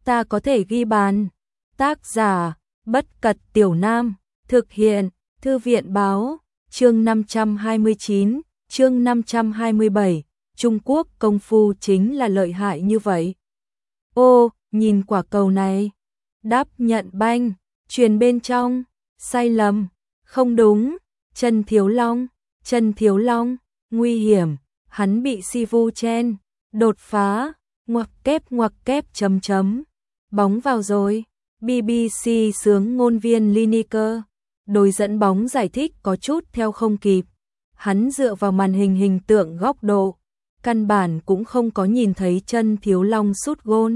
ta có thể ghi bàn. Tác giả, Bất Cật Tiểu Nam, thực hiện, Thư viện Báo, chương 529, chương 527, Trung Quốc công phu chính là lợi hại như vậy. Ô, nhìn quả cầu này. Đáp nhận banh, truyền bên trong, sai lầm, không đúng, Trần Thiếu Long, nguy hiểm, hắn bị Si Vu chen, đột phá, ngoặc kép chấm. Bóng vào rồi, BBC sướng ngôn viên Lineker, đối dẫn bóng giải thích có chút theo không kịp. Hắn dựa vào màn hình hình tượng góc độ, căn bản cũng không có nhìn thấy Trần Thiếu Long sút gôn.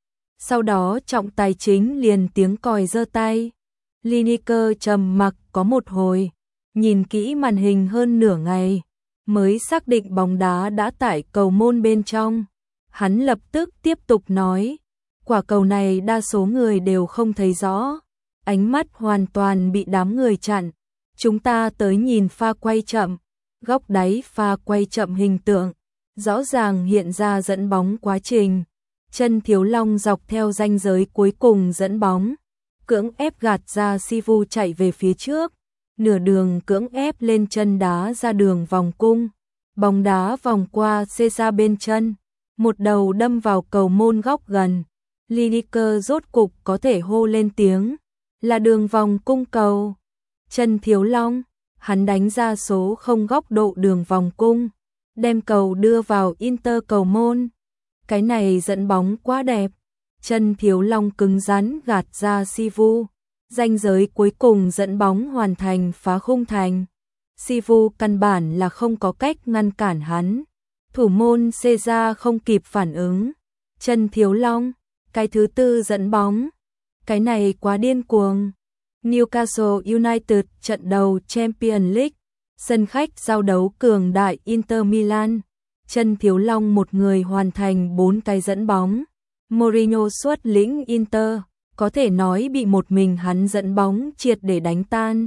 Sau đó trọng tài chính liền tiếng còi giơ tay. Lineker trầm mặc có một hồi, nhìn kỹ màn hình hơn nửa ngày, mới xác định bóng đá đã tại cầu môn bên trong. Hắn lập tức tiếp tục nói, quả cầu này đa số người đều không thấy rõ, ánh mắt hoàn toàn bị đám người chặn. Chúng ta tới nhìn pha quay chậm, góc đáy pha quay chậm hình tượng, rõ ràng hiện ra dẫn bóng quá trình. Trần Thiếu Long dọc theo ranh giới cuối cùng dẫn bóng, cưỡng ép gạt ra Si Vu chạy về phía trước, nửa đường cưỡng ép lên chân đá ra đường vòng cung, bóng đá vòng qua xê ra bên chân, một đầu đâm vào cầu môn góc gần. Lineker rốt cục có thể hô lên tiếng, là đường vòng cung cầu. Trần Thiếu Long, hắn đánh ra số không góc độ đường vòng cung, đem cầu đưa vào Inter cầu môn. Cái này dẫn bóng quá đẹp. Trần Thiếu Long cứng rắn gạt ra Si Vu, ranh giới cuối cùng dẫn bóng hoàn thành phá khung thành. Si Vu căn bản là không có cách ngăn cản hắn. Thủ môn Ceza không kịp phản ứng. Trần Thiếu Long, cái thứ tư dẫn bóng. Cái này quá điên cuồng. Newcastle United trận đầu Champions League, sân khách giao đấu cường đại Inter Milan. Trần Thiếu Long một người hoàn thành 4 cái dẫn bóng. Mourinho xuất lĩnh Inter, có thể nói bị một mình hắn dẫn bóng triệt để đánh tan.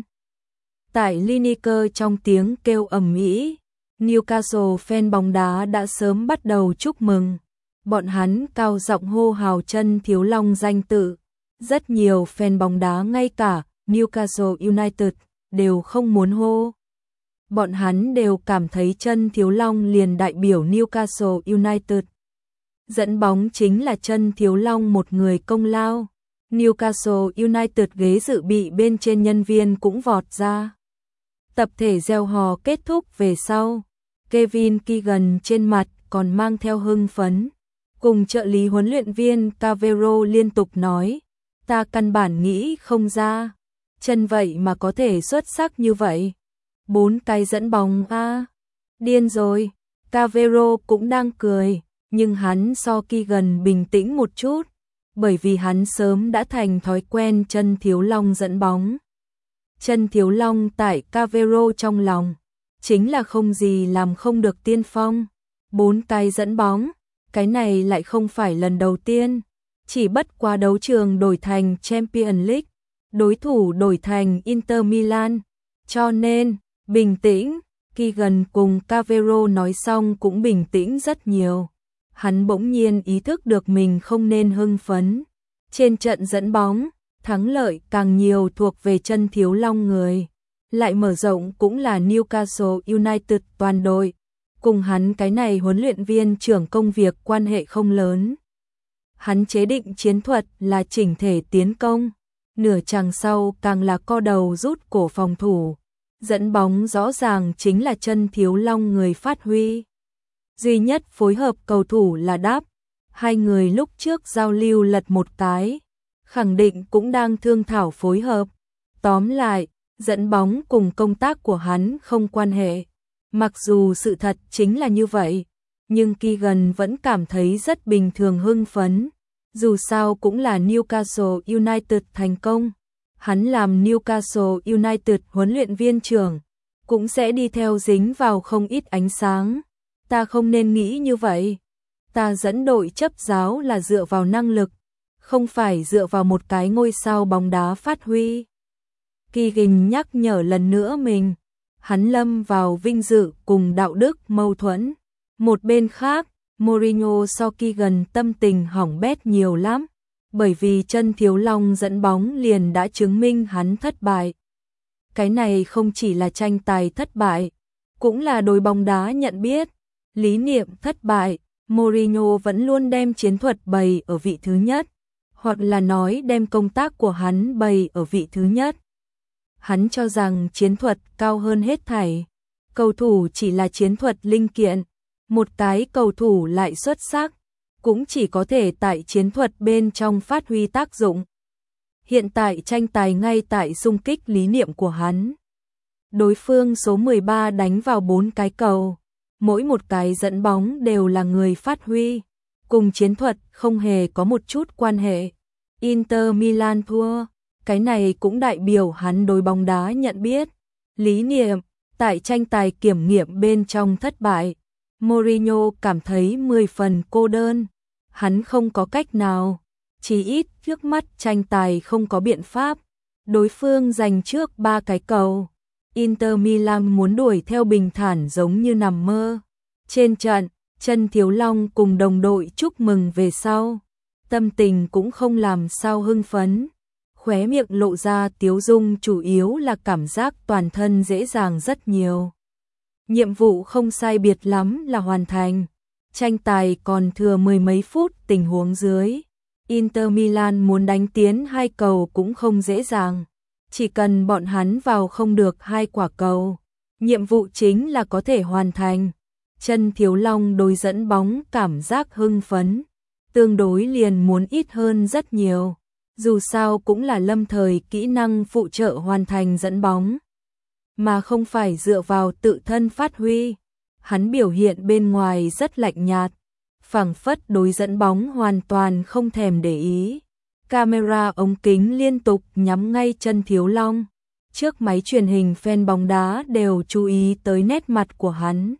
Tại Lineker trong tiếng kêu ầm ĩ, Newcastle fan bóng đá đã sớm bắt đầu chúc mừng. Bọn hắn cao giọng hô hào Trần Thiếu Long danh tự. Rất nhiều fan bóng đá ngay cả Newcastle United đều không muốn hô. Bọn hắn đều cảm thấy Trần Thiếu Long liền đại biểu Newcastle United. Dẫn bóng chính là Trần Thiếu Long một người công lao. Newcastle United ghế dự bị bên trên nhân viên cũng vọt ra. Tập thể reo hò kết thúc về sau. Kevin Keegan trên mặt còn mang theo hưng phấn. Cùng trợ lý huấn luyện viên Cavero liên tục nói, ta căn bản nghĩ không ra. Chân vậy mà có thể xuất sắc như vậy. 4 cái dẫn bóng a, điên rồi. Cavero cũng đang cười, nhưng hắn so Keegan bình tĩnh một chút, bởi vì hắn sớm đã thành thói quen Trần Thiếu Long dẫn bóng. Trần Thiếu Long tại Cavero trong lòng, chính là không gì làm không được tiên phong. 4 cái dẫn bóng, cái này lại không phải lần đầu tiên, chỉ bất quá đấu trường đổi thành Champions League, đối thủ đổi thành Inter Milan, cho nên bình tĩnh. Keegan cùng Cavero nói xong cũng bình tĩnh rất nhiều. Hắn bỗng nhiên ý thức được mình không nên hưng phấn. Trên trận dẫn bóng, thắng lợi càng nhiều thuộc về Trần Thiếu Long người. Lại mở rộng cũng là Newcastle United toàn đội. Cùng hắn cái này huấn luyện viên trưởng công việc quan hệ không lớn. Hắn chế định chiến thuật là chỉnh thể tiến công. Nửa chặng sau càng là co đầu rút cổ phòng thủ. Dẫn bóng rõ ràng chính là Trần Thiếu Long người phát huy. Duy nhất phối hợp cầu thủ là Đáp. Hai người lúc trước giao lưu lật một cái, khẳng định cũng đang thương thảo phối hợp. Tóm lại, dẫn bóng cùng công tác của hắn không quan hệ. Mặc dù sự thật chính là như vậy, nhưng Keegan vẫn cảm thấy rất bình thường hưng phấn. Dù sao cũng là Newcastle United thành công. Hắn làm Newcastle United huấn luyện viên trưởng, cũng sẽ đi theo dính vào không ít ánh sáng. Ta không nên nghĩ như vậy. Ta dẫn đội chấp giáo là dựa vào năng lực, không phải dựa vào một cái ngôi sao bóng đá phát huy. Keegan nhắc nhở lần nữa mình. Hắn lâm vào vinh dự cùng đạo đức mâu thuẫn. Một bên khác, Mourinho so Keegan tâm tình hỏng bét nhiều lắm. bởi vì chân Thiếu Long dẫn bóng liền đã chứng minh hắn thất bại. Cái này không chỉ là tranh tài thất bại, cũng là đối bóng đá nhận biết, lý niệm thất bại. Mourinho vẫn luôn đem chiến thuật bày ở vị thứ nhất, hoặc là nói đem công tác của hắn bày ở vị thứ nhất. Hắn cho rằng chiến thuật cao hơn hết thảy, cầu thủ chỉ là chiến thuật linh kiện, một cái cầu thủ lại xuất sắc, cũng chỉ có thể tại chiến thuật bên trong phát huy tác dụng. Hiện tại tranh tài ngay tại xung kích lý niệm của hắn. Đối phương số 13 đánh vào 4 cái cầu, mỗi một cái dẫn bóng đều là người phát huy, cùng chiến thuật không hề có một chút quan hệ. Inter Milan thua, cái này cũng đại biểu hắn đối bóng đá nhận biết, lý niệm, tại tranh tài kiểm nghiệm bên trong thất bại. Mourinho cảm thấy 10 phần cô đơn, hắn không có cách nào, chỉ ít trước mắt tranh tài không có biện pháp, đối phương giành trước 3 cái cầu. Inter Milan muốn đuổi theo bình thản giống như nằm mơ. Trên trận, chân Thiếu Long cùng đồng đội chúc mừng về sau, tâm tình cũng không làm sao hưng phấn, khóe miệng lộ ra tiếu dung, chủ yếu là cảm giác toàn thân dễ dàng rất nhiều. Nhiệm vụ không sai biệt lắm là hoàn thành, tranh tài còn thừa mười mấy phút tình huống dưới. Inter Milan muốn đánh tiến 2 cầu cũng không dễ dàng, chỉ cần bọn hắn vào không được 2 quả cầu, nhiệm vụ chính là có thể hoàn thành. Chân Thiếu Long đối dẫn bóng cảm giác hưng phấn, tương đối liền muốn ít hơn rất nhiều, dù sao cũng là lâm thời kỹ năng phụ trợ hoàn thành dẫn bóng, mà không phải dựa vào tự thân phát huy. Hắn biểu hiện bên ngoài rất lạnh nhạt, phảng phất đối dẫn bóng hoàn toàn không thèm để ý. Camera ống kính liên tục nhắm ngay chân Thiếu Long, trước máy truyền hình fan bóng đá đều chú ý tới nét mặt của hắn.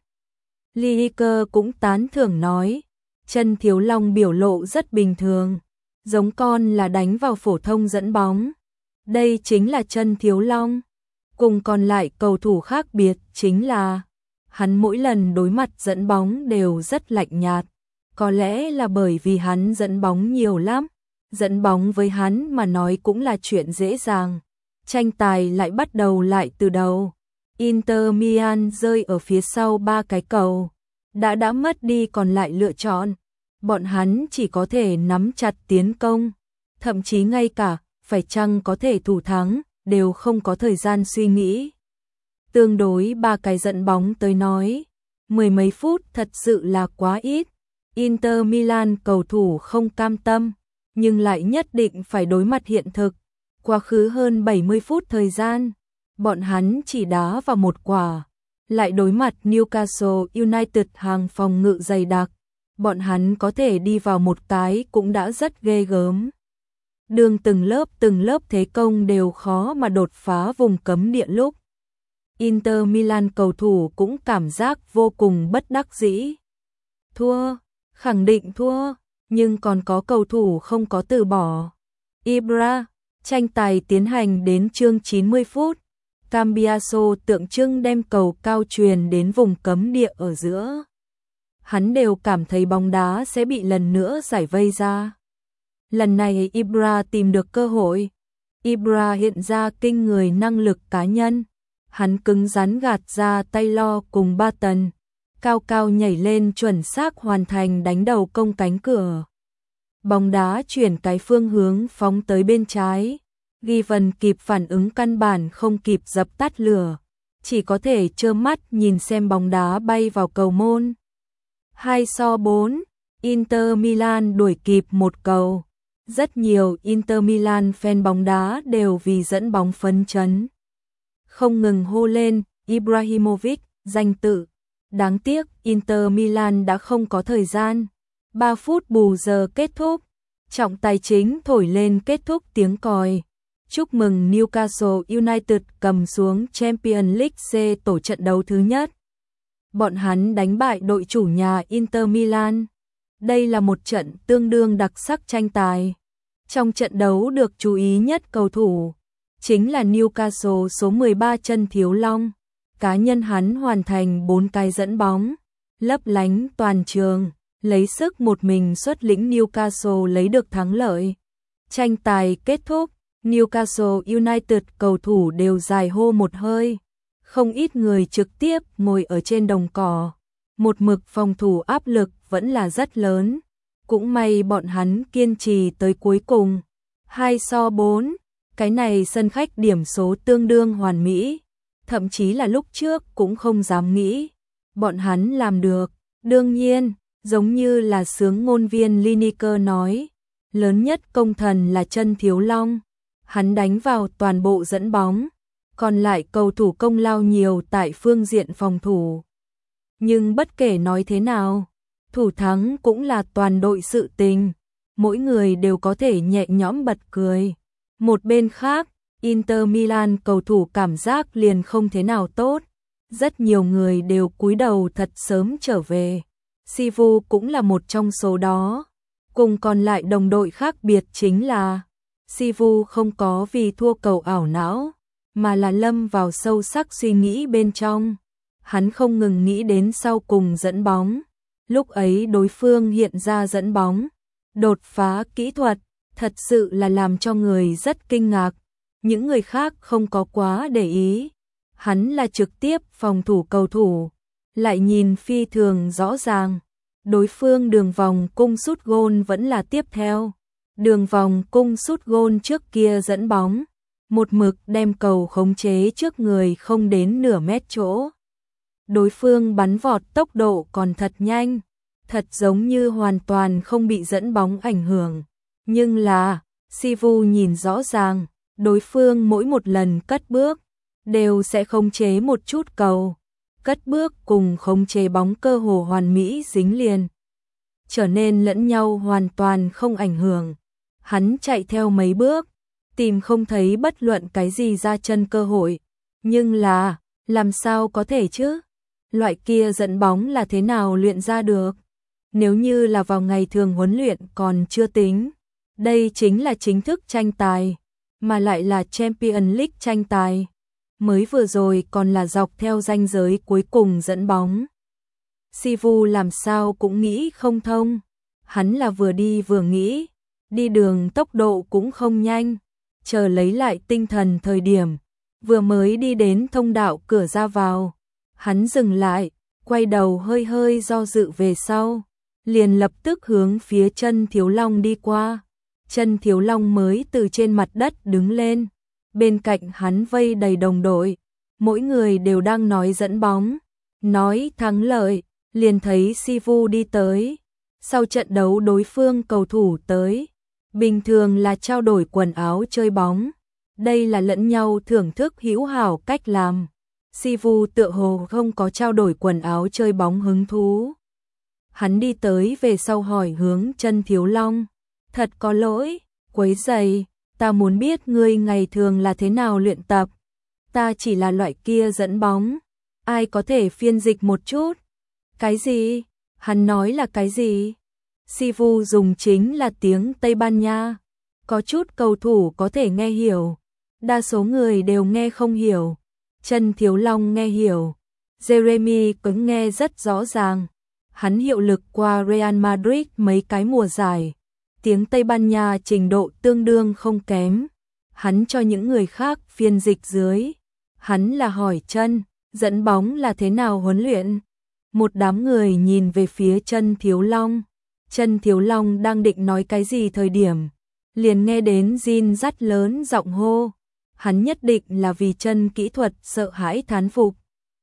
Lineker cũng tán thưởng nói, chân Thiếu Long biểu lộ rất bình thường, giống con là đánh vào phổ thông dẫn bóng. Đây chính là chân Thiếu Long. Cùng còn lại cầu thủ khác biệt chính là, hắn mỗi lần đối mặt dẫn bóng đều rất lạnh nhạt, có lẽ là bởi vì hắn dẫn bóng nhiều lắm, dẫn bóng với hắn mà nói cũng là chuyện dễ dàng. Tranh tài lại bắt đầu lại từ đầu. Inter Milan rơi ở phía sau 3 cái cầu, đã mất đi còn lại lựa chọn, bọn hắn chỉ có thể nắm chặt tiến công, thậm chí ngay cả phải chăng có thể thủ thắng đều không có thời gian suy nghĩ. Tương đối 3 cái dẫn bóng tới nói, mười mấy phút thật sự là quá ít. Inter Milan cầu thủ không cam tâm, nhưng lại nhất định phải đối mặt hiện thực. Quá khứ hơn 70 phút thời gian, bọn hắn chỉ đá vào 1 quả, lại đối mặt Newcastle United hàng phòng ngự dày đặc, bọn hắn có thể đi vào 1 cái cũng đã rất ghê gớm. Đường từng lớp thế công đều khó mà đột phá vùng cấm địa lúc. Inter Milan cầu thủ cũng cảm giác vô cùng bất đắc dĩ. Thua, khẳng định thua, nhưng còn có cầu thủ không có từ bỏ. Ibra, tranh tài tiến hành đến chương 90 phút. Cambiaso tượng trưng đem cầu cao truyền đến vùng cấm địa ở giữa. Hắn đều cảm thấy bóng đá sẽ bị lần nữa giải vây ra. Lần này Ibra tìm được cơ hội. Ibra hiện ra kinh người năng lực cá nhân. Hắn cứng rắn gạt ra Taylor cùng Barton, cao cao nhảy lên chuẩn xác hoàn thành đánh đầu công cánh cửa. Bóng đá chuyển cái phương hướng phóng tới bên trái. Given kịp phản ứng căn bản không kịp dập tắt lửa, chỉ có thể trơ mắt nhìn xem bóng đá bay vào cầu môn. 2-4, Inter Milan đuổi kịp 1 cầu. Rất nhiều Inter Milan fan bóng đá đều vì dẫn bóng phấn chấn, không ngừng hô lên Ibrahimovic, danh tự. Đáng tiếc Inter Milan đã không có thời gian. 3 phút bù giờ kết thúc, trọng tài chính thổi lên kết thúc tiếng còi. Chúc mừng Newcastle United cầm xuống Champions League C tổ trận đấu thứ nhất. Bọn hắn đánh bại đội chủ nhà Inter Milan. Đây là một trận tương đương đặc sắc tranh tài. Trong trận đấu được chú ý nhất cầu thủ chính là Newcastle số 13 chân Thiếu Long. Cá nhân hắn hoàn thành 4 cái dẫn bóng, lấp lánh toàn trường, lấy sức một mình xuất lĩnh Newcastle lấy được thắng lợi. Tranh tài kết thúc, Newcastle United cầu thủ đều dài hô một hơi. Không ít người trực tiếp ngồi ở trên đồng cỏ. Một mực phòng thủ áp lực vẫn là rất lớn. Cũng may bọn hắn kiên trì tới cuối cùng. 2-4, cái này sân khách điểm số tương đương hoàn mỹ. Thậm chí là lúc trước cũng không dám nghĩ. Bọn hắn làm được. Đương nhiên, giống như là sướng ngôn viên Lineker nói, lớn nhất công thần là Chân Thiếu Long. Hắn đánh vào toàn bộ dẫn bóng, còn lại cầu thủ công lao nhiều tại phương diện phòng thủ. Nhưng bất kể nói thế nào, thủ thắng cũng là toàn đội sự tình, mỗi người đều có thể nhẹ nhõm bật cười. Một bên khác, Inter Milan cầu thủ cảm giác liền không thế nào tốt, rất nhiều người đều cúi đầu thật sớm trở về. Sivu cũng là một trong số đó. Cùng còn lại đồng đội khác biệt chính là Sivu không có vì thua cầu ảo não, mà là lâm vào sâu sắc suy nghĩ bên trong. Hắn không ngừng nghĩ đến sau cùng dẫn bóng. Lúc ấy đối phương hiện ra dẫn bóng, đột phá kỹ thuật, thật sự là làm cho người rất kinh ngạc. Những người khác không có quá để ý. Hắn là trực tiếp phòng thủ cầu thủ, lại nhìn phi thường rõ ràng. Đối phương đường vòng cung sút gôn vẫn là tiếp theo. Đường vòng cung sút gôn trước kia dẫn bóng, một mực đem cầu khống chế trước người không đến nửa mét chỗ. Đối phương bắn vọt tốc độ còn thật nhanh, thật giống như hoàn toàn không bị dẫn bóng ảnh hưởng. Nhưng là, Sivu nhìn rõ ràng, đối phương mỗi một lần cất bước, đều sẽ khống chế một chút cầu. Cất bước cùng khống chế bóng cơ hồ hoàn mỹ dính liền, trở nên lẫn nhau hoàn toàn không ảnh hưởng. Hắn chạy theo mấy bước, tìm không thấy bất luận cái gì ra chân cơ hội. Nhưng là, làm sao có thể chứ? Loại kia dẫn bóng là thế nào luyện ra được? Nếu như là vào ngày thường huấn luyện còn chưa tính. Đây chính là chính thức tranh tài, mà lại là Champions League tranh tài. Mới vừa rồi còn là dọc theo ranh giới cuối cùng dẫn bóng. Sivu làm sao cũng nghĩ không thông. Hắn là vừa đi vừa nghĩ, đi đường tốc độ cũng không nhanh. Chờ lấy lại tinh thần thời điểm, vừa mới đi đến thông đạo cửa ra vào. Hắn dừng lại, quay đầu hơi hơi do dự về sau, liền lập tức hướng phía Chân Thiếu Long đi qua. Chân Thiếu Long mới từ trên mặt đất đứng lên, bên cạnh hắn vây đầy đồng đội, mỗi người đều đang nói dẫn bóng, nói thắng lợi, liền thấy Sivu đi tới. Sau trận đấu đối phương cầu thủ tới, bình thường là trao đổi quần áo chơi bóng, đây là lẫn nhau thưởng thức hữu hảo cách làm. Sivu tựa hồ không có trao đổi quần áo chơi bóng hứng thú. Hắn đi tới về sau hỏi hướng Chân Thiếu Long, thật có lỗi, quấy rầy, ta muốn biết ngươi ngày thường là thế nào luyện tập. Ta chỉ là loại kia dẫn bóng, ai có thể phiên dịch một chút? Cái gì? Hắn nói là cái gì? Sivu dùng chính là tiếng Tây Ban Nha, có chút cầu thủ có thể nghe hiểu, đa số người đều nghe không hiểu. Chân Thiếu Long nghe hiểu, Jeremy cũng nghe rất rõ ràng. Hắn hiệu lực qua Real Madrid mấy cái mùa giải, tiếng Tây Ban Nha trình độ tương đương không kém. Hắn cho những người khác phiên dịch dưới. Hắn là hỏi Chân, dẫn bóng là thế nào huấn luyện? Một đám người nhìn về phía Chân Thiếu Long. Chân Thiếu Long đang định nói cái gì thời điểm, liền nghe đến Jin dắt lớn giọng hô. Hắn nhất định là vì Chân kỹ thuật sợ hãi thán phục.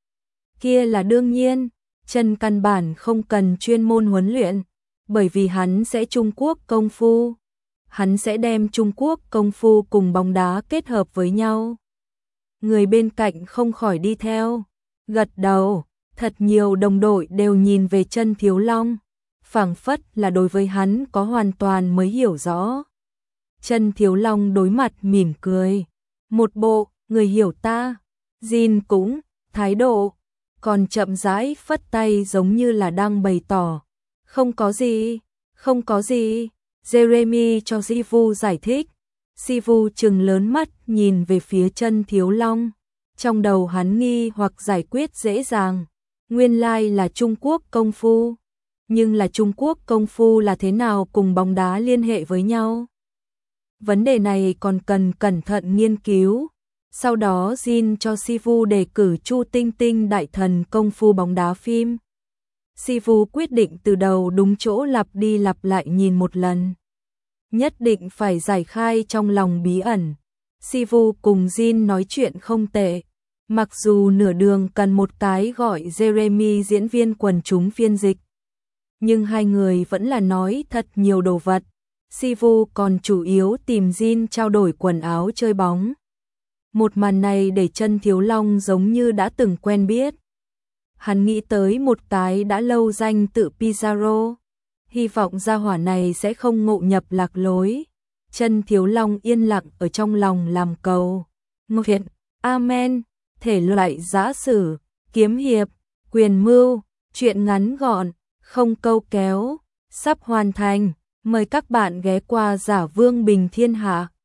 Kia là đương nhiên, Chân căn bản không cần chuyên môn huấn luyện, bởi vì hắn sẽ Trung Quốc công phu. Hắn sẽ đem Trung Quốc công phu cùng bóng đá kết hợp với nhau. Người bên cạnh không khỏi đi theo, gật đầu, thật nhiều đồng đội đều nhìn về Chân Thiếu Long, phảng phất là đối với hắn có hoàn toàn mới hiểu rõ. Chân Thiếu Long đối mặt mỉm cười, một bộ, người hiểu ta. Jin cũng, thái độ, còn chậm rãi phất tay giống như là đang bày tỏ. Không có gì, không có gì. Jeremy cho Sivu giải thích. Sivu trừng lớn mắt nhìn về phía Chân Thiếu Long. Trong đầu hắn nghi hoặc giải quyết dễ dàng. Nguyên lai là Trung Quốc công phu. Nhưng là Trung Quốc công phu là thế nào cùng bóng đá liên hệ với nhau? Vấn đề này còn cần cẩn thận nghiên cứu. Sau đó Jin cho Sivu đề cử Chu Tinh Tinh đại thần công phu bóng đá phim. Sivu quyết định từ đầu đúng chỗ lặp đi lặp lại nhìn một lần. Nhất định phải giải khai trong lòng bí ẩn. Sivu cùng Jin nói chuyện không tệ. Mặc dù nửa đường cần một cái gọi Jeremy diễn viên quần chúng phiên dịch. Nhưng hai người vẫn là nói thật nhiều đồ vật. Sivu còn chủ yếu tìm Jin trao đổi quần áo chơi bóng. Một màn này để Chân Thiếu Long giống như đã từng quen biết. Hắn nghĩ tới một cái đã lâu danh tự Pizarro. Hy vọng gia hỏa này sẽ không ngộ nhập lạc lối. Chân Thiếu Long yên lặng ở trong lòng làm cầu. Nguyện, Amen, thể loại giã sử, kiếm hiệp, quyền mưu, truyện ngắn gọn, không câu kéo, sắp hoàn thành. Mời các bạn ghé qua Giả Vương Bình Thiên Hạ.